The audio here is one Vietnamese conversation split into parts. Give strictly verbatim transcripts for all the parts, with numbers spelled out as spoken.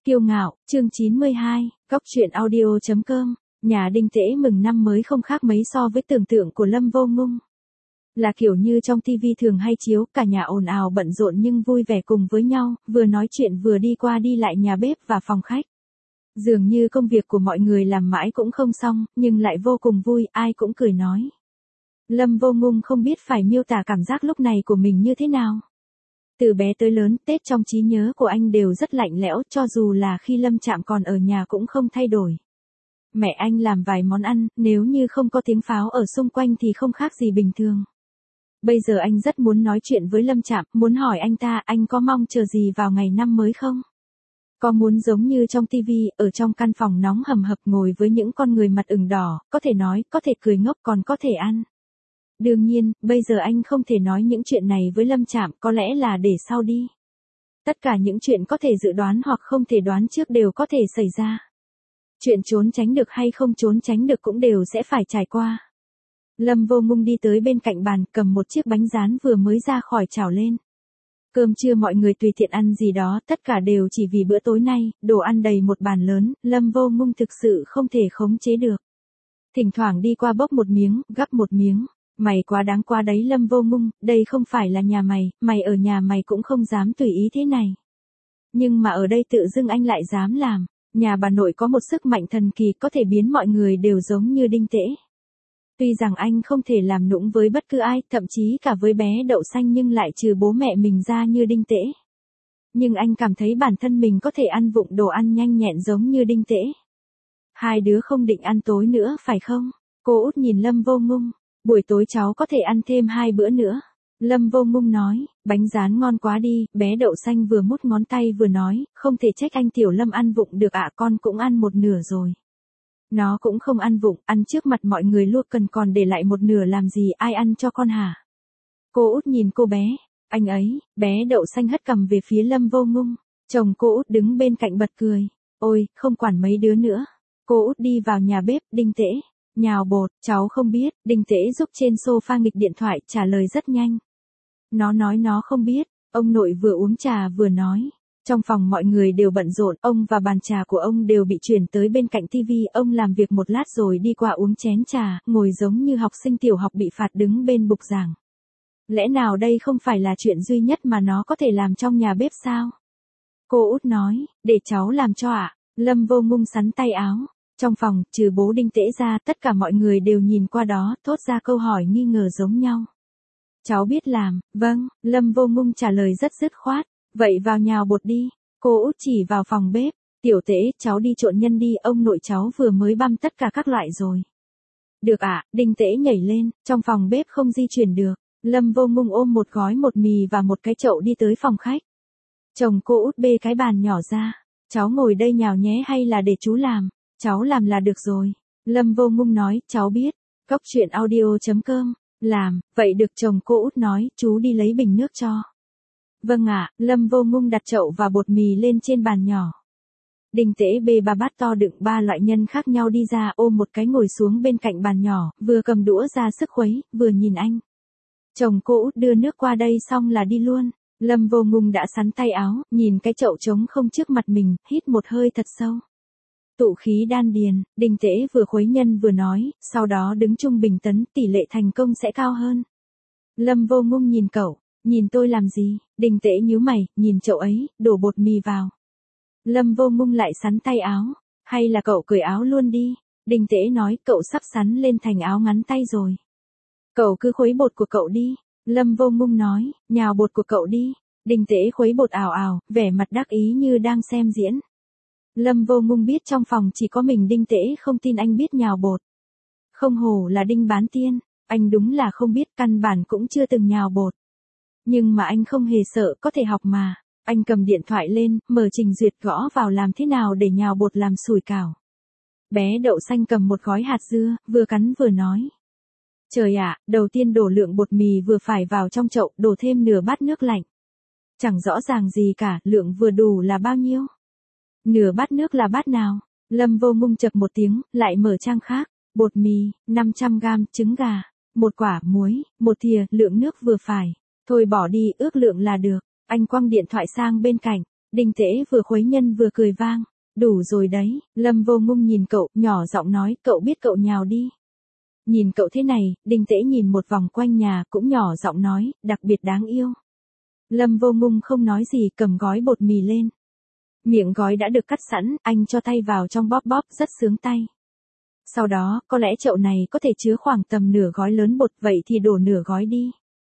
Kiêu ngạo, chương chín mươi hai, Góc truyện audio chấm com, nhà Đinh Tễ mừng năm mới không khác mấy so với tưởng tượng của Lâm Vô Ngung. Là kiểu như trong tivi thường hay chiếu, cả nhà ồn ào bận rộn nhưng vui vẻ cùng với nhau, vừa nói chuyện vừa đi qua đi lại nhà bếp và phòng khách. Dường như công việc của mọi người làm mãi cũng không xong, nhưng lại vô cùng vui, ai cũng cười nói. Lâm Vô Ngung không biết phải miêu tả cảm giác lúc này của mình như thế nào. Từ bé tới lớn, Tết trong trí nhớ của anh đều rất lạnh lẽo, cho dù là khi Lâm Trạm còn ở nhà cũng không thay đổi. Mẹ anh làm vài món ăn, nếu như không có tiếng pháo ở xung quanh thì không khác gì bình thường. Bây giờ anh rất muốn nói chuyện với Lâm Trạm, muốn hỏi anh ta anh có mong chờ gì vào ngày năm mới không? Có muốn giống như trong tivi, ở trong căn phòng nóng hầm hập ngồi với những con người mặt ửng đỏ, có thể nói, có thể cười ngốc còn có thể ăn. Đương nhiên, bây giờ anh không thể nói những chuyện này với Lâm Trạm, có lẽ là để sau đi. Tất cả những chuyện có thể dự đoán hoặc không thể đoán trước đều có thể xảy ra. Chuyện trốn tránh được hay không trốn tránh được cũng đều sẽ phải trải qua. Lâm Vô Ngung đi tới bên cạnh bàn, cầm một chiếc bánh rán vừa mới ra khỏi chảo lên. Cơm trưa mọi người tùy tiện ăn gì đó, tất cả đều chỉ vì bữa tối nay, đồ ăn đầy một bàn lớn, Lâm Vô Ngung thực sự không thể khống chế được. Thỉnh thoảng đi qua bốc một miếng, gắp một miếng. Mày quá đáng quá đấy Lâm Vô Ngung, đây không phải là nhà mày, mày ở nhà mày cũng không dám tùy ý thế này. Nhưng mà ở đây tự dưng anh lại dám làm, nhà bà nội có một sức mạnh thần kỳ có thể biến mọi người đều giống như Đinh Tễ. Tuy rằng anh không thể làm nũng với bất cứ ai, thậm chí cả với bé Đậu Xanh nhưng lại trừ bố mẹ mình ra như Đinh Tễ. Nhưng anh cảm thấy bản thân mình có thể ăn vụng đồ ăn nhanh nhẹn giống như Đinh Tễ. Hai đứa không định ăn tối nữa phải không? Cô út nhìn Lâm Vô Ngung. Buổi tối cháu có thể ăn thêm hai bữa nữa. Lâm Vô Ngung nói, bánh rán ngon quá đi, bé Đậu Xanh vừa mút ngón tay vừa nói, không thể trách anh Tiểu Lâm ăn vụng được ạ, con cũng ăn một nửa rồi. Nó cũng không ăn vụng, ăn trước mặt mọi người luôn, cần còn để lại một nửa làm gì, ai ăn cho con hả? Cô út nhìn cô bé, anh ấy, bé Đậu Xanh hất cằm về phía Lâm Vô Ngung, chồng cô út đứng bên cạnh bật cười, ôi, không quản mấy đứa nữa. Cô út đi vào nhà bếp, Đinh Tễ. Nhào bột, cháu không biết, Đinh Tễ giúp trên sofa nghịch điện thoại, trả lời rất nhanh. Nó nói nó không biết, ông nội vừa uống trà vừa nói. Trong phòng mọi người đều bận rộn, ông và bàn trà của ông đều bị chuyển tới bên cạnh tivi, ông làm việc một lát rồi đi qua uống chén trà, ngồi giống như học sinh tiểu học bị phạt đứng bên bục giảng. Lẽ nào đây không phải là chuyện duy nhất mà nó có thể làm trong nhà bếp sao? Cô út nói, để cháu làm cho ạ. Lâm Vô Ngung sắn tay áo. Trong phòng, trừ bố Đinh Tễ ra, tất cả mọi người đều nhìn qua đó, thốt ra câu hỏi nghi ngờ giống nhau. Cháu biết làm, vâng, Lâm Vô Ngung trả lời rất dứt khoát, vậy vào nhào bột đi, cô út chỉ vào phòng bếp, Tiểu Tễ, cháu đi trộn nhân đi, ông nội cháu vừa mới băm tất cả các loại rồi. Được ạ, à, Đinh Tễ nhảy lên, trong phòng bếp không di chuyển được, Lâm Vô Ngung ôm một gói bột mì và một cái chậu đi tới phòng khách. Chồng cô út bê cái bàn nhỏ ra, cháu ngồi đây nhào nhé hay là để chú làm? Cháu làm là được rồi. Lâm Vô Ngung nói, cháu biết. Góc truyện audio chấm com, làm, vậy được chồng cô út nói, chú đi lấy bình nước cho. Vâng ạ, Lâm Vô Ngung đặt chậu và bột mì lên trên bàn nhỏ. Đinh Tễ bê ba bát to đựng ba loại nhân khác nhau đi ra, ôm một cái ngồi xuống bên cạnh bàn nhỏ, vừa cầm đũa ra sức khuấy, vừa nhìn anh. Chồng cô út đưa nước qua đây xong là đi luôn. Lâm Vô Ngung đã sắn tay áo, nhìn cái chậu trống không trước mặt mình, hít một hơi thật sâu. Tụ khí đan điền, Đinh Tễ vừa khuấy nhân vừa nói, sau đó đứng trung bình tấn, tỷ lệ thành công sẽ cao hơn. Lâm Vô Ngung nhìn cậu, nhìn tôi làm gì? Đinh Tễ nhíu mày, nhìn chậu ấy, đổ bột mì vào. Lâm Vô Ngung lại sắn tay áo, hay là cậu cởi áo luôn đi? Đinh Tễ nói, cậu sắp sắn lên thành áo ngắn tay rồi. Cậu cứ khuấy bột của cậu đi. Lâm Vô Ngung nói, nhào bột của cậu đi. Đinh Tễ khuấy bột ào ào, vẻ mặt đắc ý như đang xem diễn. Lâm Vô Ngung biết trong phòng chỉ có mình Đinh Tễ không tin anh biết nhào bột. Không hổ là Đinh bán tiên, anh đúng là không biết, căn bản cũng chưa từng nhào bột. Nhưng mà anh không hề sợ, có thể học mà. Anh cầm điện thoại lên, mở trình duyệt gõ vào làm thế nào để nhào bột làm sủi cảo. Bé Đậu Xanh cầm một gói hạt dưa, vừa cắn vừa nói. Trời ạ, đầu tiên đổ lượng bột mì vừa phải vào trong chậu, đổ thêm nửa bát nước lạnh. Chẳng rõ ràng gì cả, lượng vừa đủ là bao nhiêu? Nửa bát nước là bát nào? Lâm Vô Ngung chập một tiếng, lại mở trang khác. Bột mì, năm trăm gam, trứng gà, một quả muối, một thìa, lượng nước vừa phải. Thôi bỏ đi, ước lượng là được. Anh quăng điện thoại sang bên cạnh. Đinh Tễ vừa khuấy nhân vừa cười vang. Đủ rồi đấy, Lâm Vô Ngung nhìn cậu, nhỏ giọng nói, cậu biết cậu nhào đi. Nhìn cậu thế này, Đinh Tễ nhìn một vòng quanh nhà, cũng nhỏ giọng nói, đặc biệt đáng yêu. Lâm Vô Ngung không nói gì, cầm gói bột mì lên. Miệng gói đã được cắt sẵn, anh cho tay vào trong bóp bóp, rất sướng tay. Sau đó, có lẽ chậu này có thể chứa khoảng tầm nửa gói lớn bột, vậy thì đổ nửa gói đi.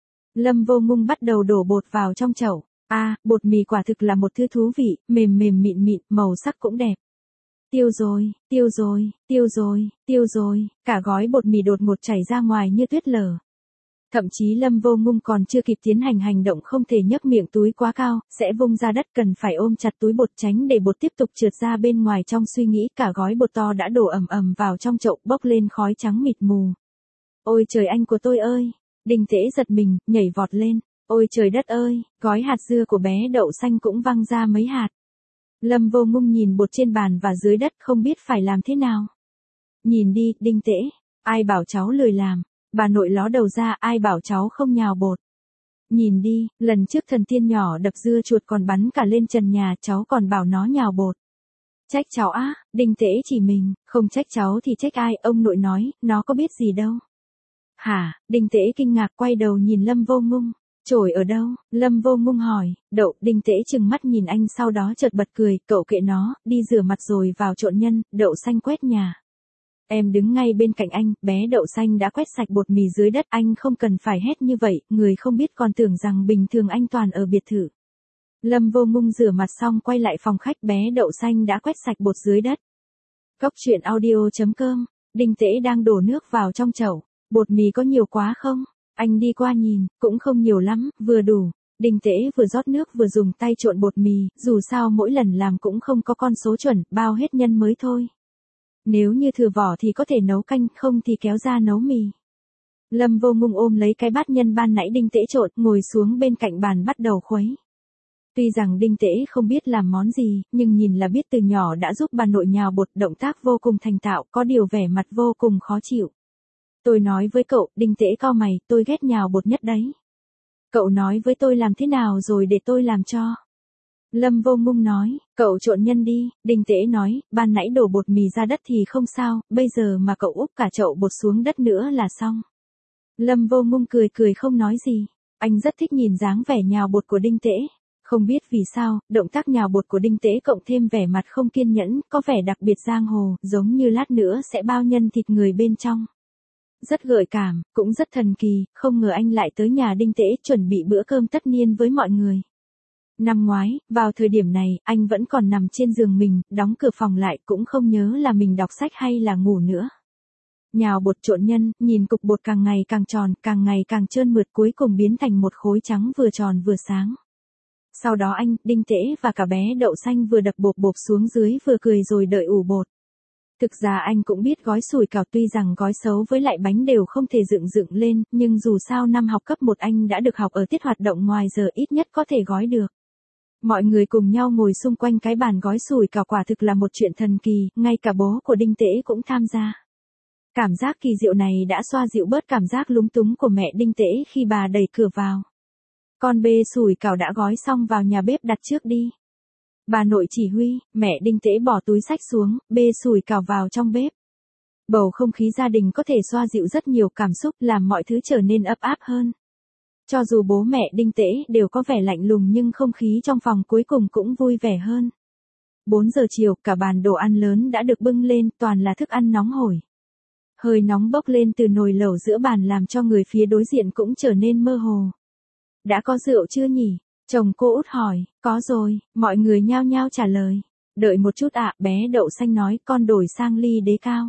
Lâm Vô Ngung bắt đầu đổ bột vào trong chậu. A, à, bột mì quả thực là một thứ thú vị, mềm mềm mịn mịn, màu sắc cũng đẹp. Tiêu rồi, tiêu rồi, tiêu rồi, tiêu rồi, cả gói bột mì đột ngột chảy ra ngoài như tuyết lở. Thậm chí Lâm Vô Ngung còn chưa kịp tiến hành hành động không thể nhấc miệng túi quá cao, sẽ vung ra đất, cần phải ôm chặt túi bột tránh để bột tiếp tục trượt ra bên ngoài. Trong suy nghĩ, cả gói bột to đã đổ ầm ầm vào trong chậu, bốc lên khói trắng mịt mù. Ôi trời anh của tôi ơi! Đinh Tễ giật mình, nhảy vọt lên. Ôi trời đất ơi, gói hạt dưa của bé đậu xanh cũng văng ra mấy hạt. Lâm Vô Ngung nhìn bột trên bàn và dưới đất, không biết phải làm thế nào. Nhìn đi, Đinh Tễ, ai bảo cháu lười làm. Bà nội ló đầu ra, ai bảo cháu không nhào bột. Nhìn đi, lần trước thần tiên nhỏ đập dưa chuột còn bắn cả lên trần nhà, cháu còn bảo nó nhào bột. Trách cháu á, Đinh Tễ chỉ mình, không trách cháu thì trách ai, ông nội nói, nó có biết gì đâu. Hả, Đinh Tễ kinh ngạc quay đầu nhìn Lâm Vô Ngung. Chổi ở đâu? Lâm Vô Ngung hỏi. Đậu. Đinh Tễ trừng mắt nhìn anh, sau đó chợt bật cười, cậu kệ nó, đi rửa mặt rồi vào trộn nhân. Đậu xanh quét nhà. Em đứng ngay bên cạnh anh, bé đậu xanh đã quét sạch bột mì dưới đất, anh không cần phải hét như vậy, người không biết còn tưởng rằng bình thường anh toàn ở biệt thự. Lâm Vô Ngung rửa mặt xong quay lại phòng khách, bé đậu xanh đã quét sạch bột dưới đất. Cóc truyện audio chấm com. Đinh Tễ đang đổ nước vào trong chậu. Bột mì có nhiều quá không? Anh đi qua nhìn, cũng không nhiều lắm, vừa đủ. Đinh Tễ vừa rót nước vừa dùng tay trộn bột mì, dù sao mỗi lần làm cũng không có con số chuẩn, bao hết nhân mới thôi. Nếu như thừa vỏ thì có thể nấu canh, không thì kéo ra nấu mì. Lâm Vô Ngung ôm lấy cái bát nhân ban nãy Đinh Tễ trộn, ngồi xuống bên cạnh bàn bắt đầu khuấy. Tuy rằng Đinh Tễ không biết làm món gì, nhưng nhìn là biết từ nhỏ đã giúp bà nội nhào bột, động tác vô cùng thành thạo, có điều vẻ mặt vô cùng khó chịu. Tôi nói với cậu, Đinh Tễ cau mày, tôi ghét nhào bột nhất đấy. Cậu nói với tôi làm thế nào rồi để tôi làm cho. Lâm Vô Ngung nói, cậu trộn nhân đi. Đinh Tễ nói, ban nãy đổ bột mì ra đất thì không sao, bây giờ mà cậu úp cả chậu bột xuống đất nữa là xong. Lâm Vô Ngung cười cười không nói gì. Anh rất thích nhìn dáng vẻ nhào bột của Đinh Tễ. Không biết vì sao, động tác nhào bột của Đinh Tễ cộng thêm vẻ mặt không kiên nhẫn, có vẻ đặc biệt giang hồ, giống như lát nữa sẽ bao nhân thịt người bên trong. Rất gợi cảm, cũng rất thần kỳ, không ngờ anh lại tới nhà Đinh Tễ chuẩn bị bữa cơm tất niên với mọi người. Năm ngoái, vào thời điểm này, anh vẫn còn nằm trên giường mình, đóng cửa phòng lại, cũng không nhớ là mình đọc sách hay là ngủ nữa. Nhào bột trộn nhân, nhìn cục bột càng ngày càng tròn, càng ngày càng trơn mượt, cuối cùng biến thành một khối trắng vừa tròn vừa sáng. Sau đó anh, Đinh Tễ và cả bé đậu xanh vừa đập bột bột xuống dưới vừa cười rồi đợi ủ bột. Thực ra anh cũng biết gói sủi cảo, tuy rằng gói xấu với lại bánh đều không thể dựng dựng lên, nhưng dù sao năm học cấp một anh đã được học ở tiết hoạt động ngoài giờ, ít nhất có thể gói được. Mọi người cùng nhau ngồi xung quanh cái bàn gói sủi cảo, quả thực là một chuyện thần kỳ, ngay cả bố của Đinh Tễ cũng tham gia. Cảm giác kỳ diệu này đã xoa dịu bớt cảm giác lúng túng của mẹ Đinh Tễ khi bà đẩy cửa vào. Con bê sủi cảo đã gói xong, vào nhà bếp đặt trước đi. Bà nội chỉ huy, mẹ Đinh Tễ bỏ túi xách xuống, bê sủi cảo vào trong bếp. Bầu không khí gia đình có thể xoa dịu rất nhiều cảm xúc, làm mọi thứ trở nên ấp áp hơn. Cho dù bố mẹ Đinh Tễ đều có vẻ lạnh lùng nhưng không khí trong phòng cuối cùng cũng vui vẻ hơn. bốn giờ chiều, cả bàn đồ ăn lớn đã được bưng lên, toàn là thức ăn nóng hổi. Hơi nóng bốc lên từ nồi lẩu giữa bàn làm cho người phía đối diện cũng trở nên mơ hồ. Đã có rượu chưa nhỉ? Chồng cô út hỏi. Có rồi, mọi người nhao nhao trả lời. Đợi một chút ạ, bé đậu xanh nói, con đổi sang ly đế cao.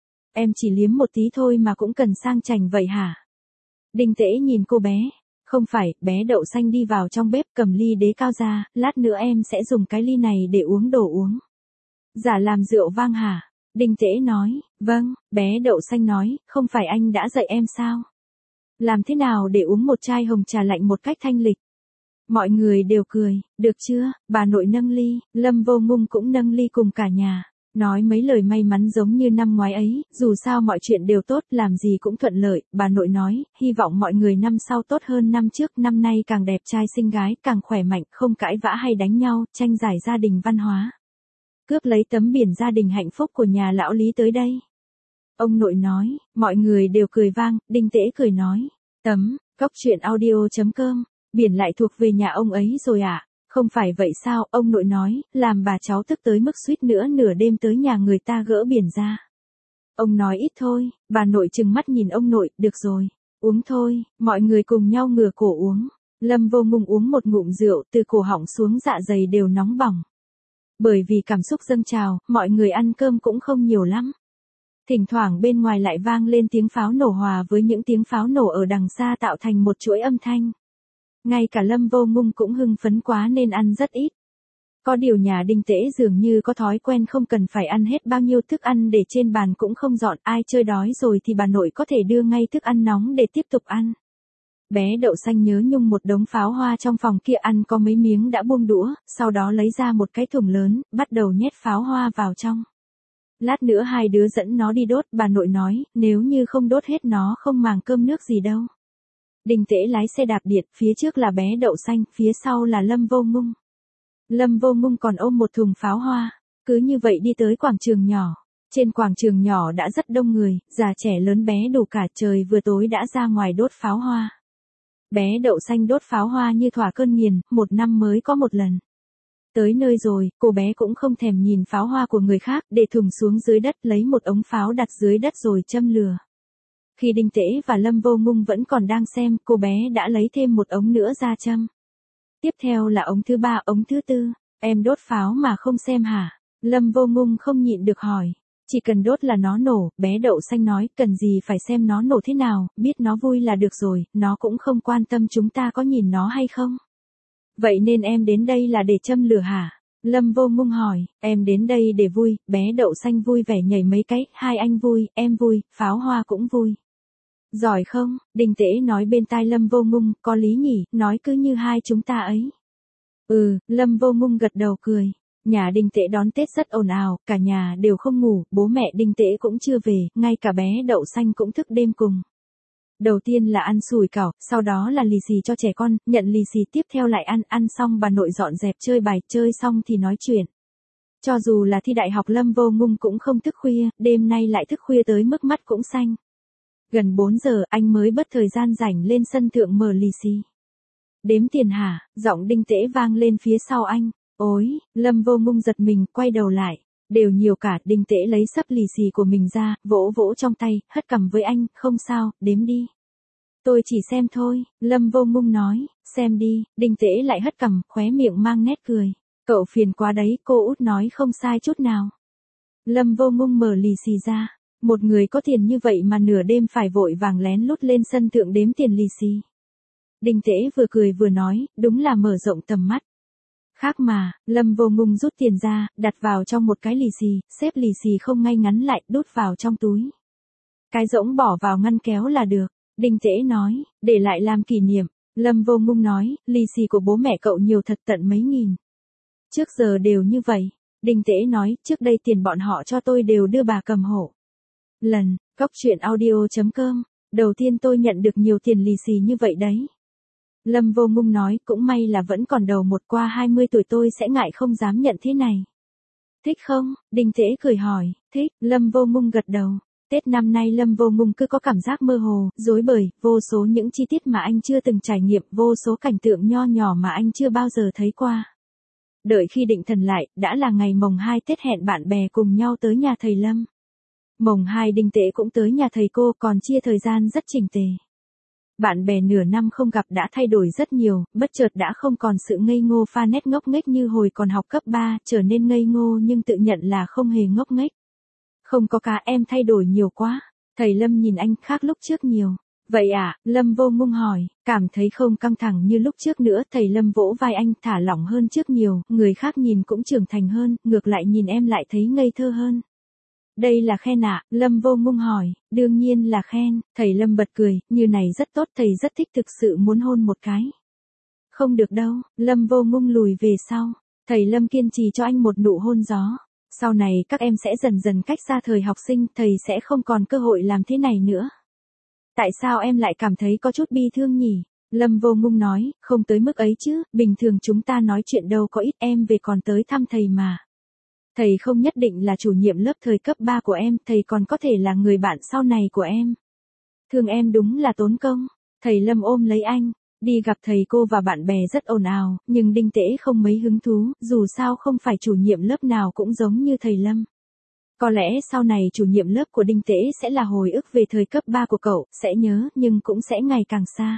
Em chỉ liếm một tí thôi mà cũng cần sang chảnh vậy hả? Đinh Tễ nhìn cô bé. Không phải, bé đậu xanh đi vào trong bếp cầm ly đế cao ra, lát nữa em sẽ dùng cái ly này để uống đồ uống. Giả làm rượu vang hả? Đinh Tễ nói. Vâng, bé đậu xanh nói, không phải anh đã dạy em sao? Làm thế nào để uống một chai hồng trà lạnh một cách thanh lịch? Mọi người đều cười. Được chưa? Bà nội nâng ly, Lâm Vô Ngung cũng nâng ly cùng cả nhà. Nói mấy lời may mắn giống như năm ngoái ấy, dù sao mọi chuyện đều tốt, làm gì cũng thuận lợi, bà nội nói, hy vọng mọi người năm sau tốt hơn năm trước, năm nay càng đẹp trai xinh gái, càng khỏe mạnh, không cãi vã hay đánh nhau, tranh giải gia đình văn hóa. Cướp lấy tấm biển gia đình hạnh phúc của nhà lão Lý tới đây. Ông nội nói, mọi người đều cười vang, Đinh Tễ cười nói, tấm, cóc truyện audio chấm com, biển lại thuộc về nhà ông ấy rồi ạ. À? Không phải vậy sao, ông nội nói, làm bà cháu tức tới mức suýt nữa nửa đêm tới nhà người ta gỡ biển ra. Ông nói ít thôi, bà nội trừng mắt nhìn ông nội, được rồi, uống thôi, mọi người cùng nhau ngửa cổ uống. Lâm Vô Ngung uống một ngụm rượu, từ cổ họng xuống dạ dày đều nóng bỏng. Bởi vì cảm xúc dâng trào, mọi người ăn cơm cũng không nhiều lắm. Thỉnh thoảng bên ngoài lại vang lên tiếng pháo nổ hòa với những tiếng pháo nổ ở đằng xa tạo thành một chuỗi âm thanh. Ngay cả Lâm Vô Ngung cũng hưng phấn quá nên ăn rất ít. Có điều nhà Đinh Tễ dường như có thói quen không cần phải ăn hết bao nhiêu thức ăn để trên bàn cũng không dọn, ai chơi đói rồi thì bà nội có thể đưa ngay thức ăn nóng để tiếp tục ăn. Bé Đậu Xanh nhớ nhung một đống pháo hoa trong phòng kia ăn có mấy miếng đã buông đũa, sau đó lấy ra một cái thùng lớn, bắt đầu nhét pháo hoa vào trong. Lát nữa hai đứa dẫn nó đi đốt, bà nội nói, nếu như không đốt hết nó không màng cơm nước gì đâu. Đinh Tễ lái xe đạp điện, phía trước là bé Đậu Xanh, phía sau là Lâm Vô Ngung. Lâm Vô Ngung còn ôm một thùng pháo hoa, cứ như vậy đi tới quảng trường nhỏ. Trên quảng trường nhỏ đã rất đông người, già trẻ lớn bé đủ cả, trời vừa tối đã ra ngoài đốt pháo hoa. Bé Đậu Xanh đốt pháo hoa như thỏa cơn nghiền, một năm mới có một lần. Tới nơi rồi, cô bé cũng không thèm nhìn pháo hoa của người khác, để thùng xuống dưới đất lấy một ống pháo đặt dưới đất rồi châm lửa. Khi Đinh Tễ và Lâm Vô Ngung vẫn còn đang xem, cô bé đã lấy thêm một ống nữa ra châm. Tiếp theo là ống thứ ba, ống thứ tư. Em đốt pháo mà không xem hả? Lâm Vô Ngung không nhịn được hỏi. Chỉ cần đốt là nó nổ, bé Đậu Xanh nói, cần gì phải xem nó nổ thế nào, biết nó vui là được rồi, nó cũng không quan tâm chúng ta có nhìn nó hay không. Vậy nên em đến đây là để châm lửa hả? Lâm Vô Ngung hỏi, em đến đây để vui, bé Đậu Xanh vui vẻ nhảy mấy cái, hai anh vui, em vui, pháo hoa cũng vui. Giỏi không? Đinh Tễ nói bên tai Lâm Vô Ngung, có lý nhỉ, nói cứ như hai chúng ta ấy. Ừ, Lâm Vô Ngung gật đầu cười. Nhà Đinh Tễ đón Tết rất ồn ào, cả nhà đều không ngủ, bố mẹ Đinh Tễ cũng chưa về, ngay cả bé Đậu Xanh cũng thức đêm cùng. Đầu tiên là ăn sủi cảo, sau đó là lì xì cho trẻ con, nhận lì xì tiếp theo lại ăn, ăn xong bà nội dọn dẹp chơi bài, chơi xong thì nói chuyện. Cho dù là thi đại học Lâm Vô Ngung cũng không thức khuya, đêm nay lại thức khuya tới mức mắt cũng xanh. Gần bốn giờ anh mới bất thời gian rảnh lên sân thượng mở lì xì. Đếm tiền hả? Giọng Đinh Tễ vang lên phía sau anh. Ôi, Lâm Vô Ngung giật mình, quay đầu lại. Đều nhiều cả, Đinh Tễ lấy sấp lì xì của mình ra, vỗ vỗ trong tay, hất cằm với anh, không sao, đếm đi. Tôi chỉ xem thôi, Lâm Vô Ngung nói, xem đi, Đinh Tễ lại hất cằm, khóe miệng mang nét cười. Cậu phiền quá đấy, cô út nói không sai chút nào. Lâm Vô Ngung mở lì xì ra. Một người có tiền như vậy mà nửa đêm phải vội vàng lén lút lên sân thượng đếm tiền lì xì. Đinh Tễ vừa cười vừa nói, đúng là mở rộng tầm mắt. Khác mà, Lâm Vô Ngung rút tiền ra, đặt vào trong một cái lì xì, xếp lì xì không ngay ngắn lại, đút vào trong túi. Cái rỗng bỏ vào ngăn kéo là được. Đinh Tễ nói, để lại làm kỷ niệm. Lâm Vô Ngung nói, lì xì của bố mẹ cậu nhiều thật tận mấy nghìn. Trước giờ đều như vậy. Đinh Tễ nói, trước đây tiền bọn họ cho tôi đều đưa bà cầm hộ. Lần, cóc truyện audio chấm com, đầu tiên tôi nhận được nhiều tiền lì xì như vậy đấy. Lâm Vô Ngung nói, cũng may là vẫn còn đầu một, qua hai mươi tuổi tôi sẽ ngại không dám nhận thế này. Thích không? Đinh Tễ cười hỏi, thích, Lâm Vô Ngung gật đầu. Tết năm nay Lâm Vô Ngung cứ có cảm giác mơ hồ, rối bời, vô số những chi tiết mà anh chưa từng trải nghiệm, vô số cảnh tượng nho nhỏ mà anh chưa bao giờ thấy qua. Đợi khi định thần lại, đã là ngày mồng hai Tết, hẹn bạn bè cùng nhau tới nhà thầy Lâm. Mồng hai Đinh Tễ cũng tới nhà thầy cô, còn chia thời gian rất chỉnh tề. Bạn bè nửa năm không gặp đã thay đổi rất nhiều, bất chợt đã không còn sự ngây ngô pha nét ngốc nghếch như hồi còn học cấp ba, trở nên ngây ngô nhưng tự nhận là không hề ngốc nghếch. Không có cá, em thay đổi nhiều quá. Thầy Lâm nhìn anh khác lúc trước nhiều. Vậy à, Lâm Vô Ngung hỏi, cảm thấy không căng thẳng như lúc trước nữa, thầy Lâm vỗ vai anh, thả lỏng hơn trước nhiều, người khác nhìn cũng trưởng thành hơn, ngược lại nhìn em lại thấy ngây thơ hơn. Đây là khen ạ, à? Lâm Vô Ngung hỏi, đương nhiên là khen, thầy Lâm bật cười, như này rất tốt, thầy rất thích, thực sự muốn hôn một cái. Không được đâu, Lâm Vô Ngung lùi về sau, thầy Lâm kiên trì cho anh một nụ hôn gió. Sau này các em sẽ dần dần cách xa thời học sinh, thầy sẽ không còn cơ hội làm thế này nữa. Tại sao em lại cảm thấy có chút bi thương nhỉ? Lâm Vô Ngung nói, không tới mức ấy chứ, bình thường chúng ta nói chuyện đâu có ít, em về còn tới thăm thầy mà. Thầy không nhất định là chủ nhiệm lớp thời cấp ba của em, thầy còn có thể là người bạn sau này của em. Thương em đúng là tốn công. Thầy Lâm ôm lấy anh, đi gặp thầy cô và bạn bè rất ồn ào, nhưng Đinh Tễ không mấy hứng thú, dù sao không phải chủ nhiệm lớp nào cũng giống như thầy Lâm. Có lẽ sau này chủ nhiệm lớp của Đinh Tễ sẽ là hồi ức về thời cấp ba của cậu, sẽ nhớ, nhưng cũng sẽ ngày càng xa.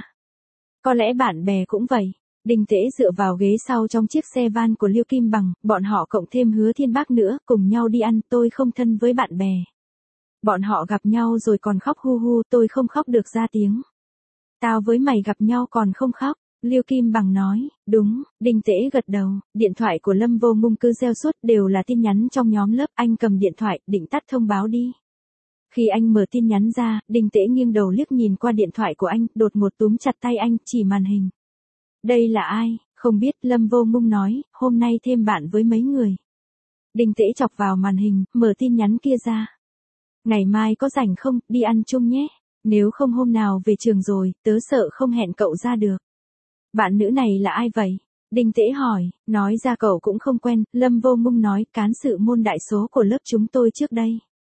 Có lẽ bạn bè cũng vậy. Đinh Tễ dựa vào ghế sau trong chiếc xe van của Liêu Kim Bằng, bọn họ cộng thêm Hứa Thiên Bác nữa, cùng nhau đi ăn, tôi không thân với bạn bè. Bọn họ gặp nhau rồi còn khóc hu hu, tôi không khóc được ra tiếng. Tao với mày gặp nhau còn không khóc, Liêu Kim Bằng nói, đúng, Đinh Tễ gật đầu, điện thoại của Lâm Vô Ngung cứ reo suốt, đều là tin nhắn trong nhóm lớp, anh cầm điện thoại, định tắt thông báo đi. Khi anh mở tin nhắn ra, Đinh Tễ nghiêng đầu liếc nhìn qua điện thoại của anh, đột ngột túm chặt tay anh, chỉ màn hình. Đây là ai, không biết, Lâm Vô Ngung nói, hôm nay thêm bạn với mấy người. Đinh Tễ chọc vào màn hình, mở tin nhắn kia ra. Ngày mai có rảnh không, đi ăn chung nhé. Nếu không hôm nào về trường rồi, tớ sợ không hẹn cậu ra được. Bạn nữ này là ai vậy? Đinh Tễ hỏi, nói ra cậu cũng không quen, Lâm Vô Ngung nói, cán sự môn đại số của lớp chúng tôi trước đây.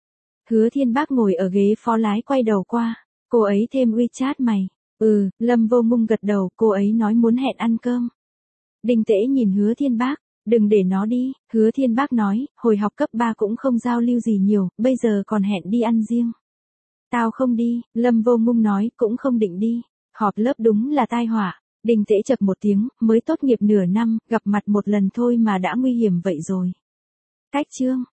Hứa Thiên Bác ngồi ở ghế phó lái quay đầu qua, cô ấy thêm WeChat mày. Ừ, Lâm Vô Ngung gật đầu, cô ấy nói muốn hẹn ăn cơm. Đinh Tễ nhìn Hứa Thiên Bác, đừng để nó đi, Hứa Thiên Bác nói, hồi học cấp ba cũng không giao lưu gì nhiều, bây giờ còn hẹn đi ăn riêng. Tao không đi, Lâm Vô Ngung nói, cũng không định đi, họp lớp đúng là tai họa. Đinh Tễ chập một tiếng, mới tốt nghiệp nửa năm, gặp mặt một lần thôi mà đã nguy hiểm vậy rồi. Cách chương.